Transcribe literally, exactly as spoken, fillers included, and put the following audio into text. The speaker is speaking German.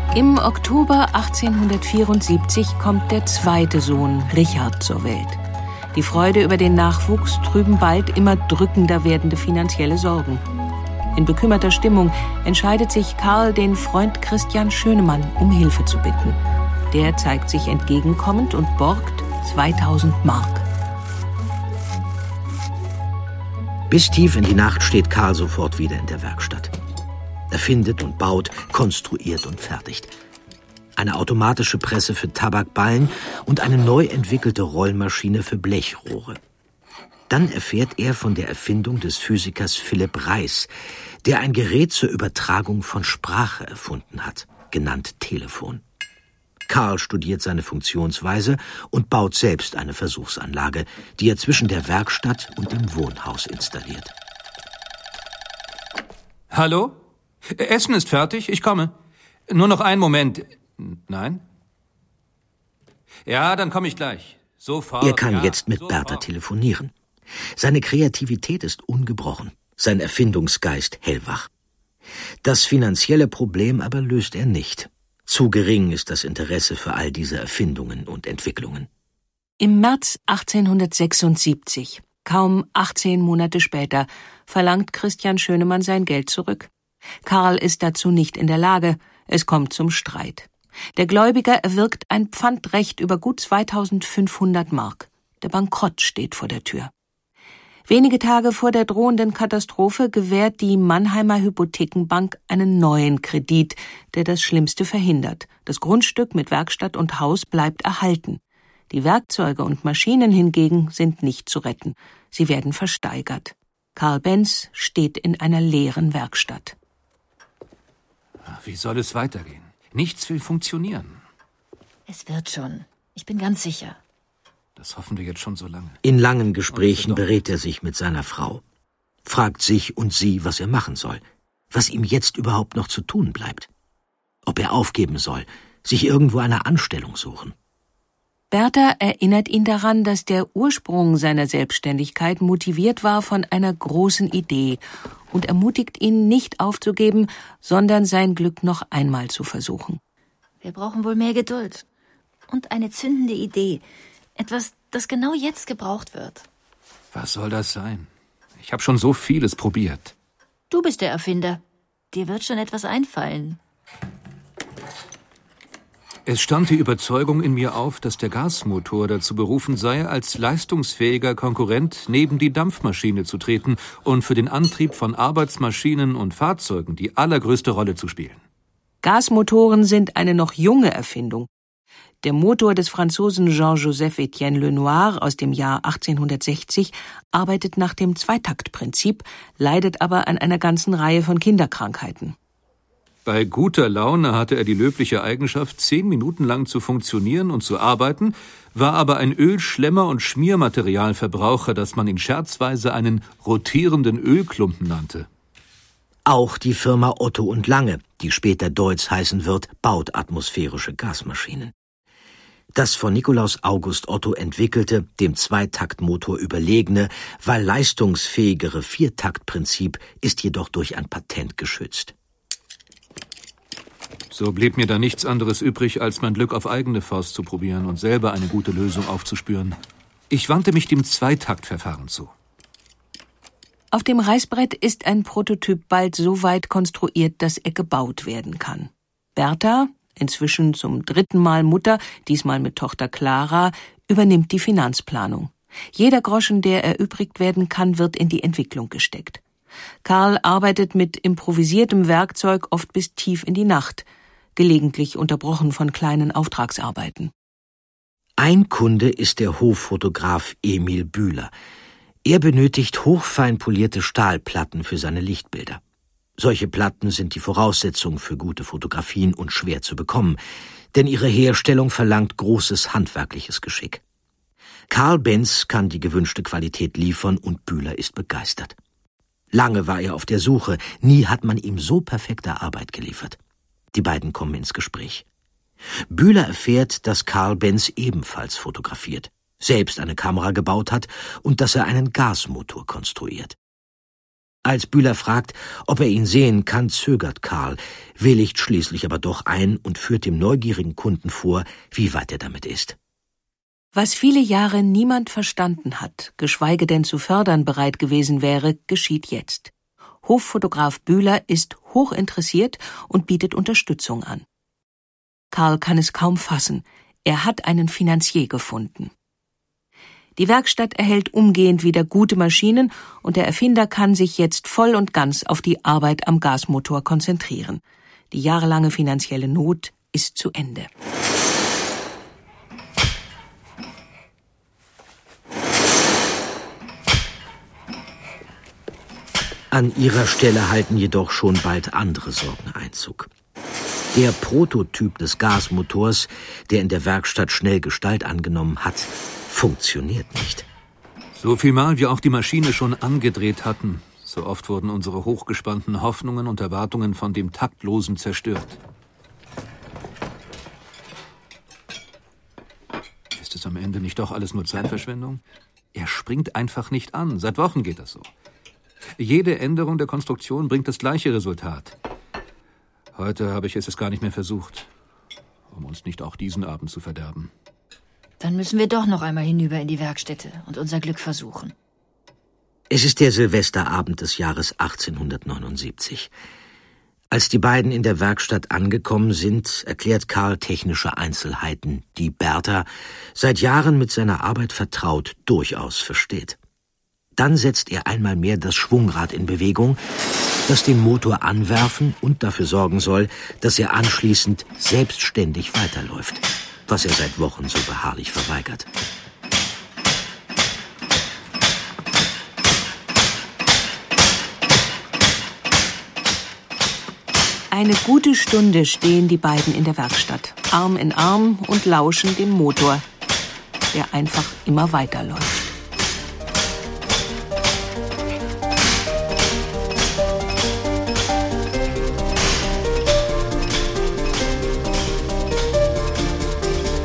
Im Oktober achtzehnhundertvierundsiebzig kommt der zweite Sohn Richard zur Welt. Die Freude über den Nachwuchs trüben bald immer drückender werdende finanzielle Sorgen. In bekümmerter Stimmung entscheidet sich Karl, den Freund Christian Schönemann um Hilfe zu bitten. Der zeigt sich entgegenkommend und borgt zweitausend Mark. Bis tief in die Nacht steht Karl sofort wieder in der Werkstatt. Er findet und baut, konstruiert und fertigt. Eine automatische Presse für Tabakballen und eine neu entwickelte Rollmaschine für Blechrohre. Dann erfährt er von der Erfindung des Physikers Philipp Reis, der ein Gerät zur Übertragung von Sprache erfunden hat, genannt Telefon. Karl studiert seine Funktionsweise und baut selbst eine Versuchsanlage, die er zwischen der Werkstatt und dem Wohnhaus installiert. Hallo? Essen ist fertig, ich komme. Nur noch einen Moment. Nein? Ja, dann komme ich gleich. Sofort. Er kann ja, jetzt mit sofort. Bertha telefonieren. Seine Kreativität ist ungebrochen, sein Erfindungsgeist hellwach. Das finanzielle Problem aber löst er nicht. Zu gering ist das Interesse für all diese Erfindungen und Entwicklungen. Im März achtzehnhundertsechsundsiebzig, kaum achtzehn Monate später, verlangt Christian Schönemann sein Geld zurück. Karl ist dazu nicht in der Lage, es kommt zum Streit. Der Gläubiger erwirkt ein Pfandrecht über gut zweitausendfünfhundert Mark. Der Bankrott steht vor der Tür. Wenige Tage vor der drohenden Katastrophe gewährt die Mannheimer Hypothekenbank einen neuen Kredit, der das Schlimmste verhindert. Das Grundstück mit Werkstatt und Haus bleibt erhalten. Die Werkzeuge und Maschinen hingegen sind nicht zu retten. Sie werden versteigert. Karl Benz steht in einer leeren Werkstatt. Wie soll es weitergehen? Nichts will funktionieren. Es wird schon. Ich bin ganz sicher. Das hoffen wir jetzt schon so lange. In langen Gesprächen berät er sich mit seiner Frau, fragt sich und sie, was er machen soll, was ihm jetzt überhaupt noch zu tun bleibt. Ob er aufgeben soll, sich irgendwo eine Anstellung suchen. Bertha erinnert ihn daran, dass der Ursprung seiner Selbstständigkeit motiviert war von einer großen Idee und ermutigt ihn, nicht aufzugeben, sondern sein Glück noch einmal zu versuchen. Wir brauchen wohl mehr Geduld und eine zündende Idee. Etwas, das genau jetzt gebraucht wird. Was soll das sein? Ich habe schon so vieles probiert. Du bist der Erfinder. Dir wird schon etwas einfallen. Es stand die Überzeugung in mir auf, dass der Gasmotor dazu berufen sei, als leistungsfähiger Konkurrent neben die Dampfmaschine zu treten und für den Antrieb von Arbeitsmaschinen und Fahrzeugen die allergrößte Rolle zu spielen. Gasmotoren sind eine noch junge Erfindung. Der Motor des Franzosen Jean-Joseph Etienne Lenoir aus dem Jahr achtzehnhundertsechzig arbeitet nach dem Zweitaktprinzip, leidet aber an einer ganzen Reihe von Kinderkrankheiten. Bei guter Laune hatte er die löbliche Eigenschaft, zehn Minuten lang zu funktionieren und zu arbeiten, war aber ein Ölschlemmer- und Schmiermaterialverbraucher, dass man ihn scherzweise einen rotierenden Ölklumpen nannte. Auch die Firma Otto und Lange, die später Deutz heißen wird, baut atmosphärische Gasmaschinen. Das von Nikolaus August Otto entwickelte, dem Zweitaktmotor überlegene, weil leistungsfähigere Viertaktprinzip ist jedoch durch ein Patent geschützt. So blieb mir da nichts anderes übrig, als mein Glück auf eigene Faust zu probieren und selber eine gute Lösung aufzuspüren. Ich wandte mich dem Zweitaktverfahren zu. Auf dem Reißbrett ist ein Prototyp bald so weit konstruiert, dass er gebaut werden kann. Bertha, inzwischen zum dritten Mal Mutter, diesmal mit Tochter Clara, übernimmt die Finanzplanung. Jeder Groschen, der erübrigt werden kann, wird in die Entwicklung gesteckt. Karl arbeitet mit improvisiertem Werkzeug oft bis tief in die Nacht, gelegentlich unterbrochen von kleinen Auftragsarbeiten. Ein Kunde ist der Hoffotograf Emil Bühler. Er benötigt hochfein polierte Stahlplatten für seine Lichtbilder. Solche Platten sind die Voraussetzung für gute Fotografien und schwer zu bekommen, denn ihre Herstellung verlangt großes handwerkliches Geschick. Karl Benz kann die gewünschte Qualität liefern und Bühler ist begeistert. Lange war er auf der Suche, nie hat man ihm so perfekte Arbeit geliefert. Die beiden kommen ins Gespräch. Bühler erfährt, dass Karl Benz ebenfalls fotografiert, selbst eine Kamera gebaut hat und dass er einen Gasmotor konstruiert. Als Bühler fragt, ob er ihn sehen kann, zögert Karl, willigt schließlich aber doch ein und führt dem neugierigen Kunden vor, wie weit er damit ist. Was viele Jahre niemand verstanden hat, geschweige denn zu fördern bereit gewesen wäre, geschieht jetzt. Hoffotograf Bühler ist hochinteressiert und bietet Unterstützung an. Karl kann es kaum fassen. Er hat einen Finanzier gefunden. Die Werkstatt erhält umgehend wieder gute Maschinen und der Erfinder kann sich jetzt voll und ganz auf die Arbeit am Gasmotor konzentrieren. Die jahrelange finanzielle Not ist zu Ende. An ihrer Stelle halten jedoch schon bald andere Sorgen Einzug. Der Prototyp des Gasmotors, der in der Werkstatt schnell Gestalt angenommen hat, funktioniert nicht. So viel Mal wir auch die Maschine schon angedreht hatten, so oft wurden unsere hochgespannten Hoffnungen und Erwartungen von dem Taktlosen zerstört. Ist es am Ende nicht doch alles nur Zeitverschwendung? Er springt einfach nicht an. Seit Wochen geht das so. Jede Änderung der Konstruktion bringt das gleiche Resultat. Heute habe ich es gar nicht mehr versucht, um uns nicht auch diesen Abend zu verderben. Dann müssen wir doch noch einmal hinüber in die Werkstätte und unser Glück versuchen. Es ist der Silvesterabend des Jahres achtzehnhundertneunundsiebzig. Als die beiden in der Werkstatt angekommen sind, erklärt Karl technische Einzelheiten, die Bertha, seit Jahren mit seiner Arbeit vertraut, durchaus versteht. Dann setzt er einmal mehr das Schwungrad in Bewegung, das den Motor anwerfen und dafür sorgen soll, dass er anschließend selbstständig weiterläuft, was er seit Wochen so beharrlich verweigert. Eine gute Stunde stehen die beiden in der Werkstatt, Arm in Arm und lauschen dem Motor, der einfach immer weiterläuft.